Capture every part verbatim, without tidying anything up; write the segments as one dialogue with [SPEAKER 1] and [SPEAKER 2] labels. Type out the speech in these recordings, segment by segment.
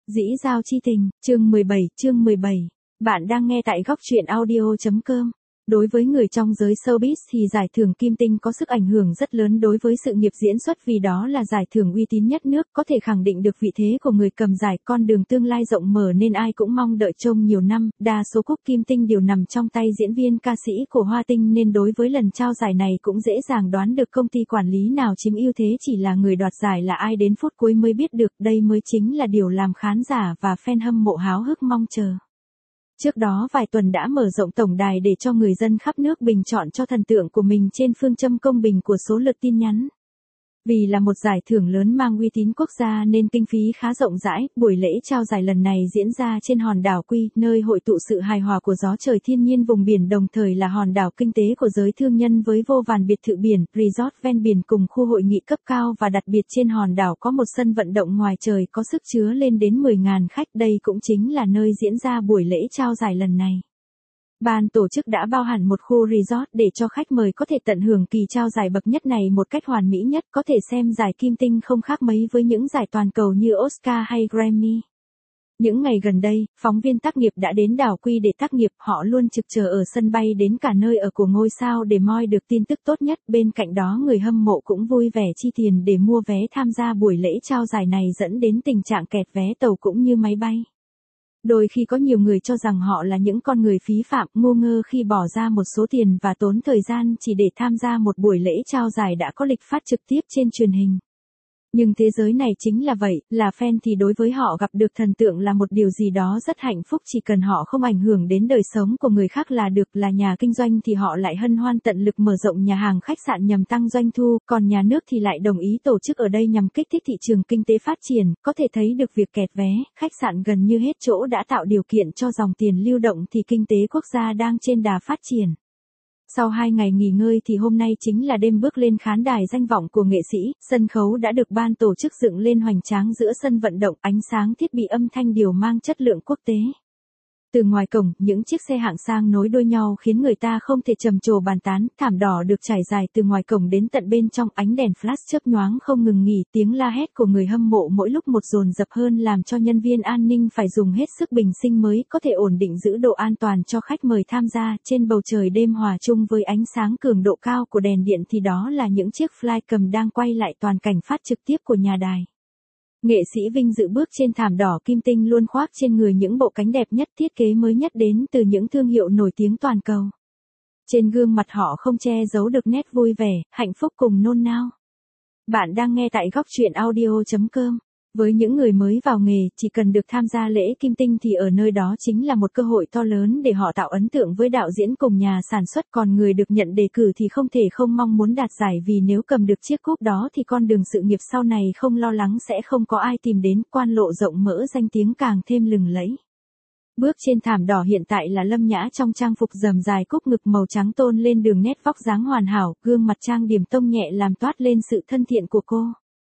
[SPEAKER 1] Dĩ giao chi tình, chương mười bảy, chương mười bảy. Bạn đang nghe tại góc truyện audio chấm com. Đối với người trong giới showbiz thì giải thưởng Kim Tinh có sức ảnh hưởng rất lớn đối với sự nghiệp diễn xuất vì đó là giải thưởng uy tín nhất nước, có thể khẳng định được vị thế của người cầm giải, con đường tương lai rộng mở nên ai cũng mong đợi trông nhiều năm. Đa số cúp Kim Tinh đều nằm trong tay diễn viên ca sĩ của Hoa Tinh nên đối với lần trao giải này cũng dễ dàng đoán được công ty quản lý nào chiếm ưu thế, chỉ là người đoạt giải là ai đến phút cuối mới biết được, đây mới chính là điều làm khán giả và fan hâm mộ háo hức mong chờ. Trước đó vài tuần đã mở rộng tổng đài để cho người dân khắp nước bình chọn cho thần tượng của mình trên phương châm công bình của số lượt tin nhắn. Vì là một giải thưởng lớn mang uy tín quốc gia nên kinh phí khá rộng rãi, buổi lễ trao giải lần này diễn ra trên hòn đảo Quy, nơi hội tụ sự hài hòa của gió trời thiên nhiên vùng biển đồng thời là hòn đảo kinh tế của giới thương nhân với vô vàn biệt thự biển, resort ven biển cùng khu hội nghị cấp cao và đặc biệt trên hòn đảo có một sân vận động ngoài trời có sức chứa lên đến mười nghìn khách, đây cũng chính là nơi diễn ra buổi lễ trao giải lần này. Ban tổ chức đã bao hẳn một khu resort để cho khách mời có thể tận hưởng kỳ trao giải bậc nhất này một cách hoàn mỹ nhất, có thể xem giải Kim Tinh không khác mấy với những giải toàn cầu như Oscar hay Grammy. Những ngày gần đây, phóng viên tác nghiệp đã đến đảo Quy để tác nghiệp, họ luôn trực chờ ở sân bay đến cả nơi ở của ngôi sao để moi được tin tức tốt nhất, bên cạnh đó người hâm mộ cũng vui vẻ chi tiền để mua vé tham gia buổi lễ trao giải này dẫn đến tình trạng kẹt vé tàu cũng như máy bay. Đôi khi có nhiều người cho rằng họ là những con người phí phạm, ngu ngơ khi bỏ ra một số tiền và tốn thời gian chỉ để tham gia một buổi lễ trao giải đã có lịch phát trực tiếp trên truyền hình. Nhưng thế giới này chính là vậy, là fan thì đối với họ gặp được thần tượng là một điều gì đó rất hạnh phúc, chỉ cần họ không ảnh hưởng đến đời sống của người khác là được, là nhà kinh doanh thì họ lại hân hoan tận lực mở rộng nhà hàng khách sạn nhằm tăng doanh thu, còn nhà nước thì lại đồng ý tổ chức ở đây nhằm kích thích thị trường kinh tế phát triển, có thể thấy được việc kẹt vé, khách sạn gần như hết chỗ đã tạo điều kiện cho dòng tiền lưu động thì kinh tế quốc gia đang trên đà phát triển. Sau hai ngày nghỉ ngơi thì hôm nay chính là đêm bước lên khán đài danh vọng của nghệ sĩ, sân khấu đã được ban tổ chức dựng lên hoành tráng giữa sân vận động, ánh sáng thiết bị âm thanh đều mang chất lượng quốc tế. Từ ngoài cổng, những chiếc xe hạng sang nối đuôi nhau khiến người ta không thể trầm trồ bàn tán, thảm đỏ được trải dài từ ngoài cổng đến tận bên trong, ánh đèn flash chớp nhoáng không ngừng nghỉ, tiếng la hét của người hâm mộ mỗi lúc một dồn dập hơn làm cho nhân viên an ninh phải dùng hết sức bình sinh mới có thể ổn định giữ độ an toàn cho khách mời tham gia. Trên bầu trời đêm hòa chung với ánh sáng cường độ cao của đèn điện thì đó là những chiếc flycam đang quay lại toàn cảnh phát trực tiếp của nhà đài. Nghệ sĩ Vinh Dự bước trên thảm đỏ Kim Tinh luôn khoác trên người những bộ cánh đẹp nhất, thiết kế mới nhất đến từ những thương hiệu nổi tiếng toàn cầu. Trên gương mặt họ không che giấu được nét vui vẻ, hạnh phúc cùng nôn nao. Bạn đang nghe tại góc truyện audio chấm com. Với những người mới vào nghề, chỉ cần được tham gia lễ Kim Tinh thì ở nơi đó chính là một cơ hội to lớn để họ tạo ấn tượng với đạo diễn cùng nhà sản xuất, còn người được nhận đề cử thì không thể không mong muốn đạt giải vì nếu cầm được chiếc cúp đó thì con đường sự nghiệp sau này không lo lắng sẽ không có ai tìm đến, quan lộ rộng mở danh tiếng càng thêm lừng lẫy. Bước trên thảm đỏ hiện tại là Lâm Nhã trong trang phục rầm dài cúc ngực màu trắng tôn lên đường nét vóc dáng hoàn hảo, gương mặt trang điểm tông nhẹ làm toát lên sự thân thiện của cô.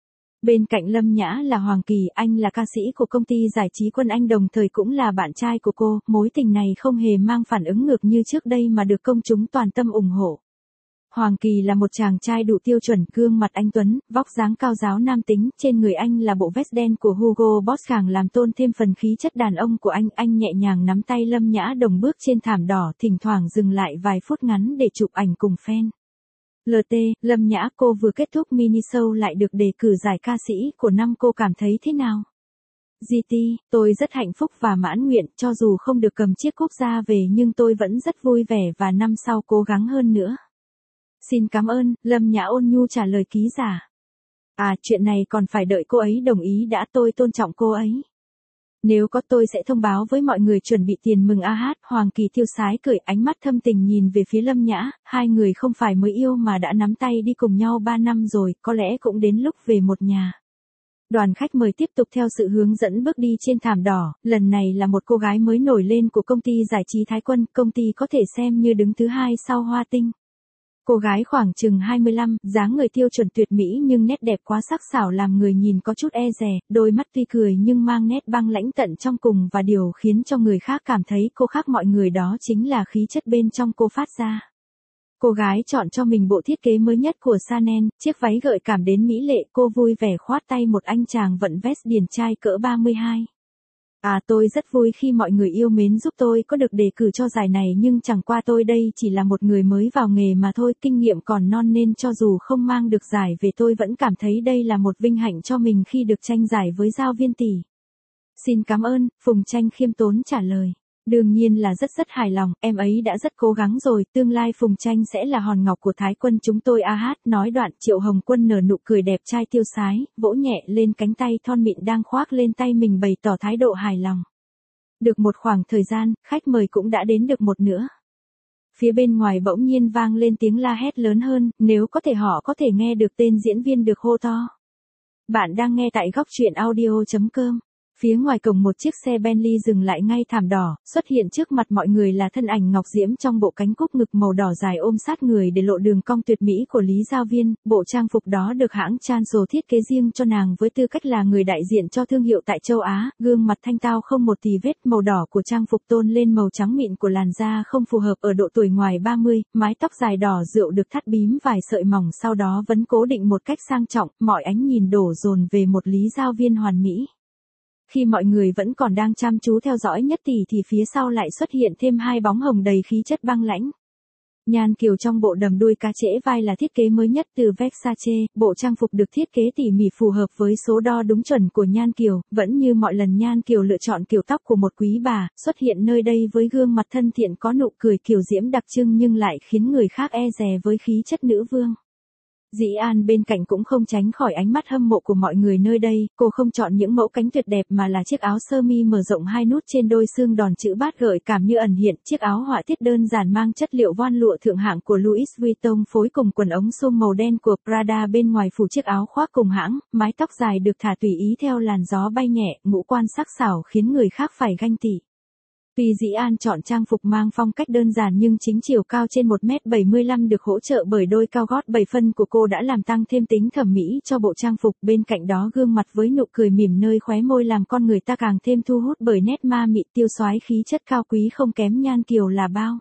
[SPEAKER 1] Bên cạnh Lâm Nhã là Hoàng Kỳ, anh là ca sĩ của công ty giải trí Quân Anh đồng thời cũng là bạn trai của cô, mối tình này không hề mang phản ứng ngược như trước đây mà được công chúng toàn tâm ủng hộ. Hoàng Kỳ là một chàng trai đủ tiêu chuẩn, gương mặt anh tuấn, vóc dáng cao ráo nam tính, trên người anh là bộ vest đen của Hugo Boss càng làm tôn thêm phần khí chất đàn ông của anh, anh nhẹ nhàng nắm tay Lâm Nhã đồng bước trên thảm đỏ, thỉnh thoảng dừng lại vài phút ngắn để chụp ảnh cùng fan. lờ tê, Lâm Nhã, cô vừa kết thúc mini show lại được đề cử giải ca sĩ của năm, cô cảm thấy thế nào? giê tê, tôi rất hạnh phúc và mãn nguyện, cho dù không được cầm chiếc cúp ra về nhưng tôi vẫn rất vui vẻ và năm sau cố gắng hơn nữa. Xin cảm ơn, Lâm Nhã ôn nhu trả lời ký giả. À, chuyện này còn phải đợi cô ấy đồng ý đã, tôi tôn trọng cô ấy. Nếu có tôi sẽ thông báo với mọi người chuẩn bị tiền mừng a hát, Hoàng Kỳ tiêu sái cười, ánh mắt thâm tình nhìn về phía Lâm Nhã, hai người không phải mới yêu mà đã nắm tay đi cùng nhau ba năm rồi, có lẽ cũng đến lúc về một nhà. Đoàn khách mời tiếp tục theo sự hướng dẫn bước đi trên thảm đỏ, lần này là một cô gái mới nổi lên của công ty giải trí Thái Quân, công ty có thể xem như đứng thứ hai sau Hoa Tinh. Cô gái khoảng chừng hai mươi lăm, dáng người tiêu chuẩn tuyệt mỹ nhưng nét đẹp quá sắc sảo làm người nhìn có chút e dè, đôi mắt tuy cười nhưng mang nét băng lãnh tận trong cùng và điều khiến cho người khác cảm thấy cô khác mọi người đó chính là khí chất bên trong cô phát ra. Cô gái chọn cho mình bộ thiết kế mới nhất của Chanel, chiếc váy gợi cảm đến mỹ lệ, cô vui vẻ khoát tay một anh chàng vận vest điển trai cỡ ba mươi hai. À tôi rất vui khi mọi người yêu mến giúp tôi có được đề cử cho giải này nhưng chẳng qua tôi đây chỉ là một người mới vào nghề mà thôi, kinh nghiệm còn non nên cho dù không mang được giải về tôi vẫn cảm thấy đây là một vinh hạnh cho mình khi được tranh giải với Giao Viên tỷ. Xin cảm ơn, Phùng Tranh khiêm tốn trả lời. Đương nhiên là rất rất hài lòng, em ấy đã rất cố gắng rồi, tương lai Phùng Tranh sẽ là hòn ngọc của Thái quân chúng tôi a hát, nói đoạn Triệu Hồng Quân nở nụ cười đẹp trai tiêu sái, vỗ nhẹ lên cánh tay thon mịn đang khoác lên tay mình bày tỏ thái độ hài lòng. Được một khoảng thời gian, khách mời cũng đã đến được một nữa. Phía bên ngoài bỗng nhiên vang lên tiếng la hét lớn hơn, nếu có thể họ có thể nghe được tên diễn viên được hô to. Bạn đang nghe tại góc truyện audio chấm com. Phía ngoài cổng một chiếc xe Bentley dừng lại ngay thảm đỏ, xuất hiện trước mặt mọi người là thân ảnh Ngọc Diễm trong bộ cánh cúc ngực màu đỏ dài ôm sát người để lộ đường cong tuyệt mỹ của Lý Giao Viên, bộ trang phục đó được hãng Chanso thiết kế riêng cho nàng với tư cách là người đại diện cho thương hiệu tại châu Á, gương mặt thanh tao không một tì vết, màu đỏ của trang phục tôn lên màu trắng mịn của làn da không phù hợp ở độ tuổi ngoài ba mươi, mái tóc dài đỏ rượu được thắt bím vài sợi mỏng sau đó vẫn cố định một cách sang trọng, mọi ánh nhìn đổ dồn về một Lý Giao Viên hoàn mỹ. Khi mọi người vẫn còn đang chăm chú theo dõi Nhất tỷ thì phía sau lại xuất hiện thêm hai bóng hồng đầy khí chất băng lãnh. Nhan Kiều trong bộ đầm đuôi cá trễ vai là thiết kế mới nhất từ Versace, bộ trang phục được thiết kế tỉ mỉ phù hợp với số đo đúng chuẩn của Nhan Kiều, vẫn như mọi lần Nhan Kiều lựa chọn kiểu tóc của một quý bà, xuất hiện nơi đây với gương mặt thân thiện có nụ cười kiều diễm đặc trưng nhưng lại khiến người khác e dè với khí chất nữ vương. Dĩ An bên cạnh cũng không tránh khỏi ánh mắt hâm mộ của mọi người nơi đây, cô không chọn những mẫu cánh tuyệt đẹp mà là chiếc áo sơ mi mở rộng hai nút trên đôi xương đòn chữ bát gợi cảm như ẩn hiện, chiếc áo họa tiết đơn giản mang chất liệu voan lụa thượng hạng của Louis Vuitton phối cùng quần ống xôm màu đen của Prada bên ngoài phủ chiếc áo khoác cùng hãng, mái tóc dài được thả tùy ý theo làn gió bay nhẹ, ngũ quan sắc sảo khiến người khác phải ganh tị. Tuy Dĩ An chọn trang phục mang phong cách đơn giản nhưng chính chiều cao trên một mét bảy mươi lăm được hỗ trợ bởi đôi cao gót bảy phân của cô đã làm tăng thêm tính thẩm mỹ cho bộ trang phục, bên cạnh đó gương mặt với nụ cười mỉm nơi khóe môi làm con người ta càng thêm thu hút bởi nét ma mị tiêu soái khí chất cao quý không kém Nhan Kiều là bao.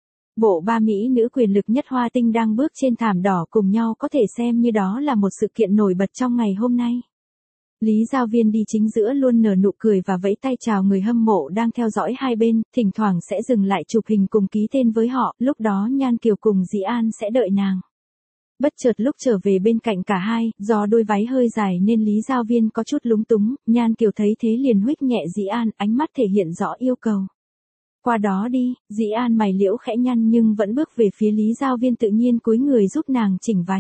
[SPEAKER 1] Bộ ba mỹ nữ quyền lực nhất Hoa Tinh đang bước trên thảm đỏ cùng nhau có thể xem như đó là một sự kiện nổi bật trong ngày hôm nay. Lý Giao Viên đi chính giữa luôn nở nụ cười và vẫy tay chào người hâm mộ đang theo dõi hai bên, thỉnh thoảng sẽ dừng lại chụp hình cùng ký tên với họ, lúc đó Nhan Kiều cùng Dĩ An sẽ đợi nàng. Bất chợt lúc trở về bên cạnh cả hai, do đôi váy hơi dài nên Lý Giao Viên có chút lúng túng, Nhan Kiều thấy thế liền huých nhẹ Dĩ An, ánh mắt thể hiện rõ yêu cầu. Qua đó đi, Dĩ An mày liễu khẽ nhăn nhưng vẫn bước về phía Lý Giao Viên tự nhiên cúi người giúp nàng chỉnh váy.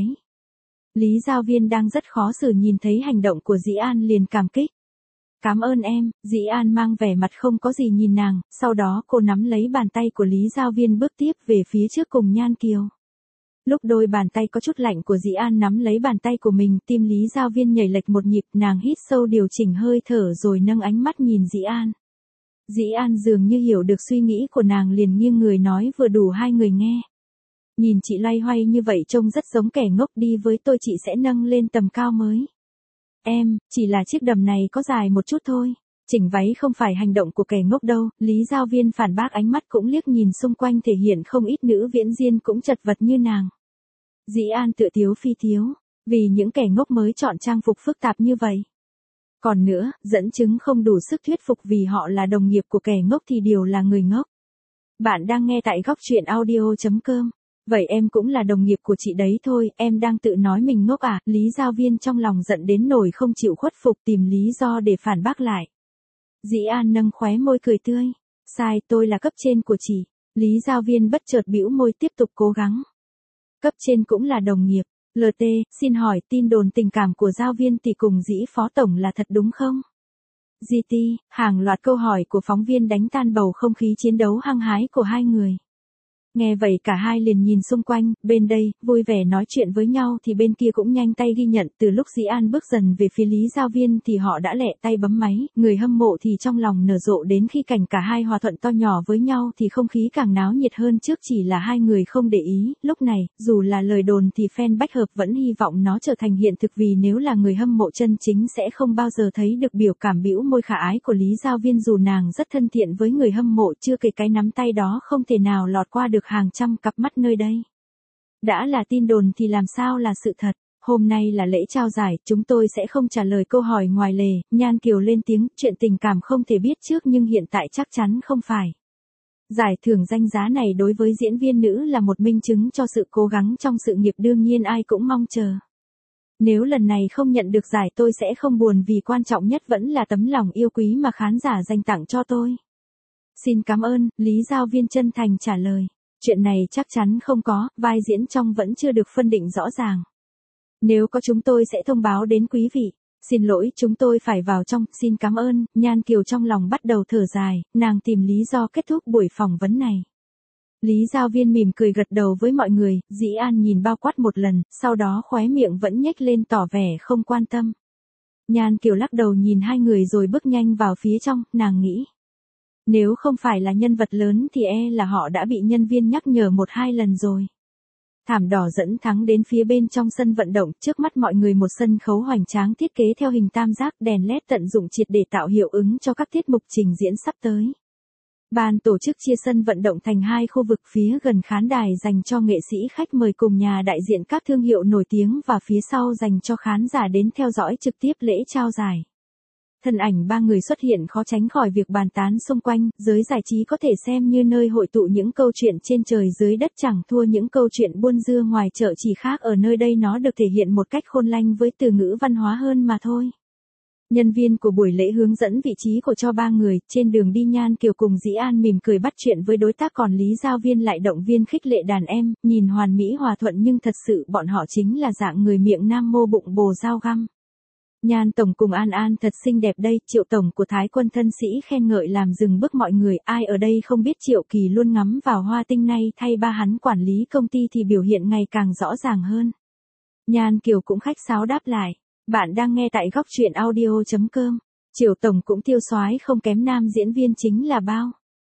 [SPEAKER 1] Lý Giao Viên đang rất khó xử nhìn thấy hành động của Dĩ An liền cảm kích. Cảm ơn em, Dĩ An mang vẻ mặt không có gì nhìn nàng, sau đó cô nắm lấy bàn tay của Lý Giao Viên bước tiếp về phía trước cùng Nhan Kiều. Lúc đôi bàn tay có chút lạnh của Dĩ An nắm lấy bàn tay của mình, tim Lý Giao Viên nhảy lệch một nhịp, nàng hít sâu điều chỉnh hơi thở rồi nâng ánh mắt nhìn Dĩ An. Dĩ An dường như hiểu được suy nghĩ của nàng liền nghiêng người nói vừa đủ hai người nghe. Nhìn chị loay hoay như vậy trông rất giống kẻ ngốc, đi với tôi chị sẽ nâng lên tầm cao mới. Em, chỉ là chiếc đầm này có dài một chút thôi. Chỉnh váy không phải hành động của kẻ ngốc đâu, Lý Giao Viên phản bác ánh mắt cũng liếc nhìn xung quanh thể hiện không ít nữ diễn viên cũng chật vật như nàng. Dĩ An tựa tiếu phi tiếu, vì những kẻ ngốc mới chọn trang phục phức tạp như vậy. Còn nữa, dẫn chứng không đủ sức thuyết phục vì họ là đồng nghiệp của kẻ ngốc thì điều là người ngốc. Bạn đang nghe tại góc truyện audio chấm com. Vậy em cũng là đồng nghiệp của chị đấy thôi, em đang tự nói mình ngốc à? Lý Giao Viên trong lòng giận đến nỗi không chịu khuất phục tìm lý do để phản bác lại. Dĩ An nâng khóe môi cười tươi. Sai, tôi là cấp trên của chị. Lý Giao Viên bất chợt bĩu môi tiếp tục cố gắng. Cấp trên cũng là đồng nghiệp. lờ tê, xin hỏi tin đồn tình cảm của Giao Viên tỷ cùng Dĩ Phó Tổng là thật đúng không? giê tê, hàng loạt câu hỏi của phóng viên đánh tan bầu không khí chiến đấu hăng hái của hai người. Nghe vậy cả hai liền nhìn xung quanh, bên đây, vui vẻ nói chuyện với nhau thì bên kia cũng nhanh tay ghi nhận, từ lúc Dĩ An bước dần về phía Lý Giao Viên thì họ đã lẹ tay bấm máy, người hâm mộ thì trong lòng nở rộ đến khi cảnh cả hai hòa thuận to nhỏ với nhau thì không khí càng náo nhiệt hơn trước chỉ là hai người không để ý, lúc này, dù là lời đồn thì fan bách hợp vẫn hy vọng nó trở thành hiện thực vì nếu là người hâm mộ chân chính sẽ không bao giờ thấy được biểu cảm bĩu môi khả ái của Lý Giao Viên dù nàng rất thân thiện với người hâm mộ chưa kể cái nắm tay đó không thể nào lọt qua được hàng trăm cặp mắt nơi đây. Đã là tin đồn thì làm sao là sự thật? Hôm nay là lễ trao giải, chúng tôi sẽ không trả lời câu hỏi ngoài lề, Nhan Kiều lên tiếng, chuyện tình cảm không thể biết trước nhưng hiện tại chắc chắn không phải. Giải thưởng danh giá này đối với diễn viên nữ là một minh chứng cho sự cố gắng trong sự nghiệp đương nhiên ai cũng mong chờ. Nếu lần này không nhận được giải tôi sẽ không buồn vì quan trọng nhất vẫn là tấm lòng yêu quý mà khán giả dành tặng cho tôi. Xin cảm ơn, Lý Giao Viên chân thành trả lời. Chuyện này chắc chắn không có, vai diễn trong vẫn chưa được phân định rõ ràng. Nếu có chúng tôi sẽ thông báo đến quý vị. Xin lỗi chúng tôi phải vào trong, xin cảm ơn, Nhan Kiều trong lòng bắt đầu thở dài, nàng tìm lý do kết thúc buổi phỏng vấn này. Lý Giao Viên mỉm cười gật đầu với mọi người, Dĩ An nhìn bao quát một lần, sau đó khóe miệng vẫn nhếch lên tỏ vẻ không quan tâm. Nhan Kiều lắc đầu nhìn hai người rồi bước nhanh vào phía trong, nàng nghĩ. Nếu không phải là nhân vật lớn thì e là họ đã bị nhân viên nhắc nhở một hai lần rồi. Thảm đỏ dẫn thắng đến phía bên trong sân vận động, trước mắt mọi người một sân khấu hoành tráng thiết kế theo hình tam giác, đèn led tận dụng triệt để tạo hiệu ứng cho các tiết mục trình diễn sắp tới. Ban tổ chức chia sân vận động thành hai khu vực, phía gần khán đài dành cho nghệ sĩ khách mời cùng nhà đại diện các thương hiệu nổi tiếng và phía sau dành cho khán giả đến theo dõi trực tiếp lễ trao giải. Thân ảnh ba người xuất hiện khó tránh khỏi việc bàn tán xung quanh, giới giải trí có thể xem như nơi hội tụ những câu chuyện trên trời dưới đất chẳng thua những câu chuyện buôn dưa ngoài chợ, chỉ khác ở nơi đây nó được thể hiện một cách khôn lanh với từ ngữ văn hóa hơn mà thôi. Nhân viên của buổi lễ hướng dẫn vị trí của cho ba người, trên đường đi Nhan Kiều cùng Dĩ An mỉm cười bắt chuyện với đối tác còn Lý Giao Viên lại động viên khích lệ đàn em, nhìn hoàn mỹ hòa thuận nhưng thật sự bọn họ chính là dạng người miệng nam mô bụng bồ dao găm. Nhan Tổng cùng An An thật xinh đẹp đây, Triệu Tổng của Thái Quân thân sĩ khen ngợi làm dừng bước mọi người, ai ở đây không biết Triệu Kỳ luôn ngắm vào hoa tinh này thay ba hắn quản lý công ty thì biểu hiện ngày càng rõ ràng hơn. Nhan Kiều cũng khách sáo đáp lại, bạn đang nghe tại góc truyện audio chấm com, Triệu Tổng cũng tiêu soái không kém nam diễn viên chính là bao.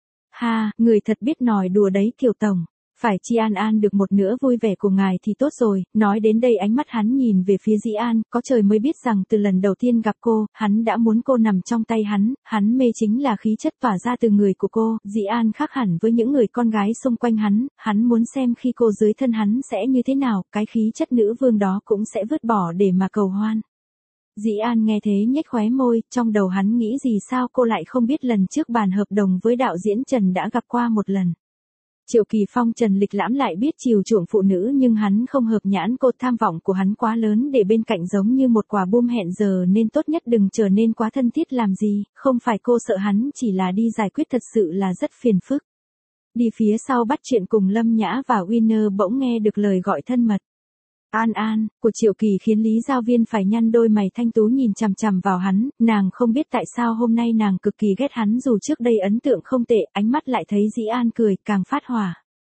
[SPEAKER 1] Ha, người thật biết nói đùa đấy Kiều Tổng. Phải chi An An được một nửa vui vẻ của ngài thì tốt rồi, nói đến đây ánh mắt hắn nhìn về phía Dĩ An, có trời mới biết rằng từ lần đầu tiên gặp cô, hắn đã muốn cô nằm trong tay hắn, hắn mê chính là khí chất tỏa ra từ người của cô, Dĩ An khác hẳn với những người con gái xung quanh hắn, hắn muốn xem khi cô dưới thân hắn sẽ như thế nào, cái khí chất nữ vương đó cũng sẽ vứt bỏ để mà cầu hoan. Dĩ An nghe thế nhếch khóe môi, trong đầu hắn nghĩ gì sao cô lại không biết lần trước bàn hợp đồng với đạo diễn Trần đã gặp qua một lần. Triệu Kỳ Phong trần lịch lãm lại biết chiều chuộng phụ nữ nhưng hắn không hợp nhãn cô, tham vọng của hắn quá lớn để bên cạnh giống như một quả bom hẹn giờ nên tốt nhất đừng trở nên quá thân thiết làm gì, không phải cô sợ hắn chỉ là đi giải quyết thật sự là rất phiền phức. Đi phía sau bắt chuyện cùng Lâm Nhã và Winner bỗng nghe được lời gọi thân mật. An An, của Triệu Kỳ khiến Lý Giao Viên phải nhăn đôi mày thanh tú nhìn chằm chằm vào hắn, nàng không biết tại sao hôm nay nàng cực kỳ ghét hắn dù trước đây ấn tượng không tệ, ánh mắt lại thấy Dĩ An cười, càng phát hỏa.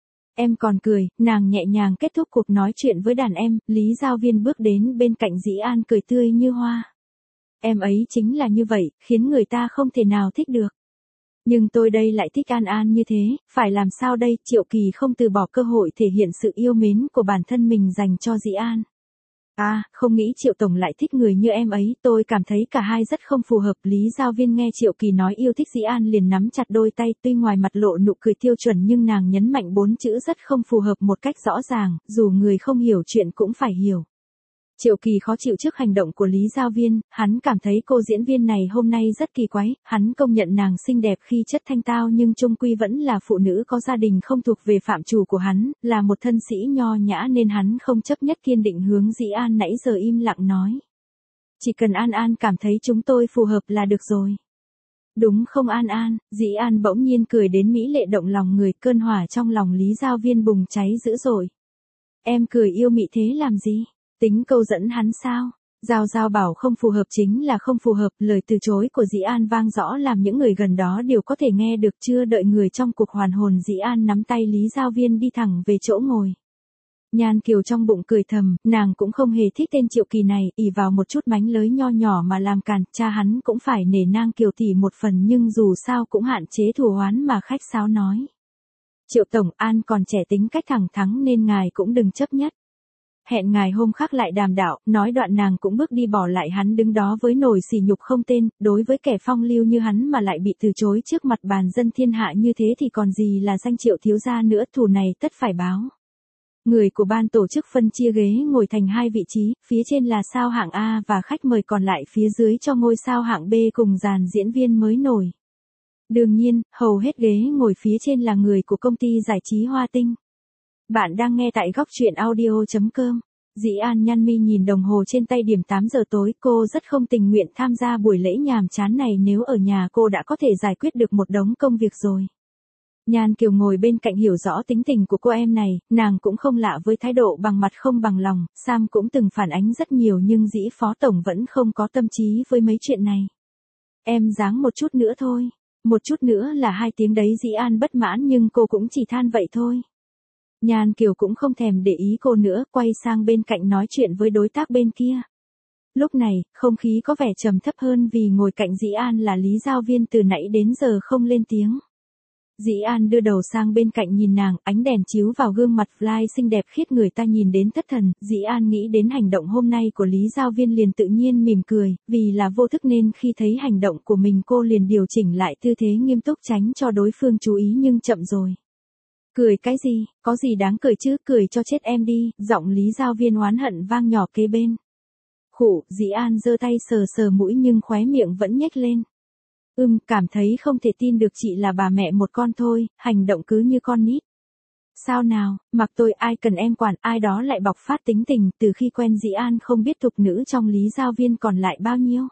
[SPEAKER 1] Em còn cười, nàng nhẹ nhàng kết thúc cuộc nói chuyện với đàn em, Lý Giao Viên bước đến bên cạnh Dĩ An cười tươi như hoa. Em ấy chính là như vậy, khiến người ta không thể nào thích được. Nhưng tôi đây lại thích An An như thế, phải làm sao đây? Triệu Kỳ không từ bỏ cơ hội thể hiện sự yêu mến của bản thân mình dành cho Dĩ An. À, không nghĩ Triệu Tổng lại thích người như em ấy, tôi cảm thấy cả hai rất không phù hợp. Lý Giao Viên nghe Triệu Kỳ nói yêu thích Dĩ An liền nắm chặt đôi tay, tuy ngoài mặt lộ nụ cười tiêu chuẩn nhưng nàng nhấn mạnh bốn chữ rất không phù hợp một cách rõ ràng, dù người không hiểu chuyện cũng phải hiểu. Triệu Kỳ khó chịu trước hành động của Lý Giao Viên, hắn cảm thấy cô diễn viên này hôm nay rất kỳ quái, hắn công nhận nàng xinh đẹp khi chất thanh tao nhưng chung quy vẫn là phụ nữ có gia đình không thuộc về phạm trù của hắn, là một thân sĩ nho nhã nên hắn không chấp nhất kiên định hướng Dĩ An nãy giờ im lặng nói. Chỉ cần An An cảm thấy chúng tôi phù hợp là được rồi. Đúng không An An? Dĩ An bỗng nhiên cười đến mỹ lệ động lòng người, cơn hỏa trong lòng Lý Giao Viên bùng cháy dữ dội. Em cười yêu mị thế làm gì? Tính câu dẫn hắn sao? Giao Giao bảo không phù hợp chính là không phù hợp, lời từ chối của Dĩ An vang rõ làm những người gần đó đều có thể nghe được, chưa đợi người trong cuộc hoàn hồn Dĩ An nắm tay Lý Giao Viên đi thẳng về chỗ ngồi. Nhan Kiều trong bụng cười thầm, nàng cũng không hề thích tên Triệu Kỳ này, ỷ vào một chút mánh lới nho nhỏ mà làm càn, cha hắn cũng phải nể nang Kiều tỷ một phần nhưng dù sao cũng hạn chế thù oán mà khách sáo nói. Triệu Tổng, An còn trẻ tính cách thẳng thắn nên ngài cũng đừng chấp nhất. Hẹn ngài hôm khác lại đàm đạo, nói đoạn nàng cũng bước đi bỏ lại hắn đứng đó với nồi sỉ nhục không tên, đối với kẻ phong lưu như hắn mà lại bị từ chối trước mặt bàn dân thiên hạ như thế thì còn gì là danh Triệu thiếu gia nữa, thù này tất phải báo. Người của ban tổ chức phân chia ghế ngồi thành hai vị trí, phía trên là sao hạng A và khách mời còn lại phía dưới cho ngôi sao hạng B cùng dàn diễn viên mới nổi. Đương nhiên, hầu hết ghế ngồi phía trên là người của công ty giải trí Hoa Tinh. Bạn đang nghe tại góc truyện audio chấm com. Dĩ An nhăn mi nhìn đồng hồ trên tay điểm tám giờ tối, cô rất không tình nguyện tham gia buổi lễ nhàm chán này, nếu ở nhà cô đã có thể giải quyết được một đống công việc rồi. Nhan Kiều ngồi bên cạnh hiểu rõ tính tình của cô em này, nàng cũng không lạ với thái độ bằng mặt không bằng lòng, Sam cũng từng phản ánh rất nhiều nhưng Dĩ phó tổng vẫn không có tâm trí với mấy chuyện này. Em ráng một chút nữa thôi, một chút nữa là hai tiếng đấy. Dĩ An bất mãn nhưng cô cũng chỉ than vậy thôi. Nhan Kiều cũng không thèm để ý cô nữa, quay sang bên cạnh nói chuyện với đối tác bên kia. Lúc này, không khí có vẻ trầm thấp hơn vì ngồi cạnh Dĩ An là Lý Giao Viên từ nãy đến giờ không lên tiếng. Dĩ An đưa đầu sang bên cạnh nhìn nàng, ánh đèn chiếu vào gương mặt Fly xinh đẹp khiết người ta nhìn đến thất thần. Dĩ An nghĩ đến hành động hôm nay của Lý Giao Viên liền tự nhiên mỉm cười, vì là vô thức nên khi thấy hành động của mình cô liền điều chỉnh lại tư thế nghiêm túc tránh cho đối phương chú ý, nhưng chậm rồi. Cười cái gì, có gì đáng cười chứ, cười cho chết em đi, giọng Lý Giao Viên oán hận vang nhỏ kế bên. Khụ, Dĩ An giơ tay sờ sờ mũi nhưng khóe miệng vẫn nhếch lên. Ừm, cảm thấy không thể tin được chị là bà mẹ một con thôi, hành động cứ như con nít. Sao nào, mặc tôi ai cần em quản, ai đó lại bộc phát tính tình, từ khi quen Dĩ An không biết thục nữ trong Lý Giao Viên còn lại bao nhiêu.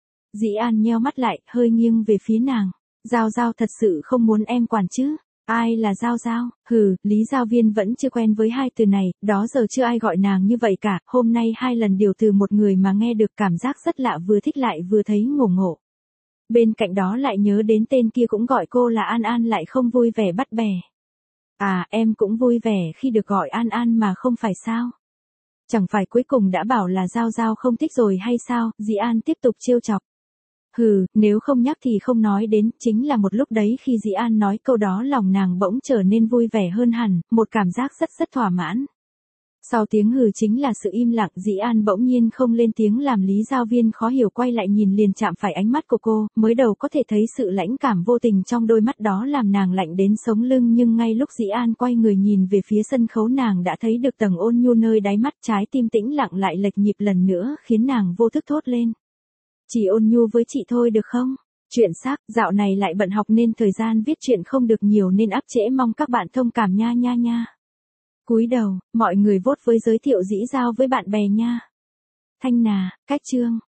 [SPEAKER 1] Dĩ An nheo mắt lại, hơi nghiêng về phía nàng. Giao Giao thật sự không muốn em quản chứ? Ai là Giao Giao? Hừ, Lý Giao Viên vẫn chưa quen với hai từ này, đó giờ chưa ai gọi nàng như vậy cả, hôm nay hai lần điều từ một người mà nghe được cảm giác rất lạ, vừa thích lại vừa thấy ngổ ngộ. Bên cạnh đó lại nhớ đến tên kia cũng gọi cô là An An lại không vui vẻ bắt bè. À, em cũng vui vẻ khi được gọi An An mà không phải sao? Chẳng phải cuối cùng đã bảo là Giao Giao không thích rồi hay sao? Dĩ An tiếp tục trêu chọc. Hừ, nếu không nhắc thì không nói đến, chính là một lúc đấy khi Dĩ An nói câu đó lòng nàng bỗng trở nên vui vẻ hơn hẳn, một cảm giác rất rất thỏa mãn. Sau tiếng hừ chính là sự im lặng, Dĩ An bỗng nhiên không lên tiếng làm Lý Giao Viên khó hiểu quay lại nhìn liền chạm phải ánh mắt của cô, mới đầu có thể thấy sự lãnh cảm vô tình trong đôi mắt đó làm nàng lạnh đến sống lưng, nhưng ngay lúc Dĩ An quay người nhìn về phía sân khấu nàng đã thấy được tầng ôn nhu nơi đáy mắt, trái tim tĩnh lặng lại lệch nhịp lần nữa khiến nàng vô thức thốt lên. Chỉ ôn nhu với chị thôi được không? Chuyện xác, dạo này lại bận học nên thời gian viết chuyện không được nhiều nên áp trễ, mong các bạn thông cảm nha nha nha. Cúi đầu, mọi người vote với giới thiệu Dĩ Giao với bạn bè nha. Thanh Nà, cách chương.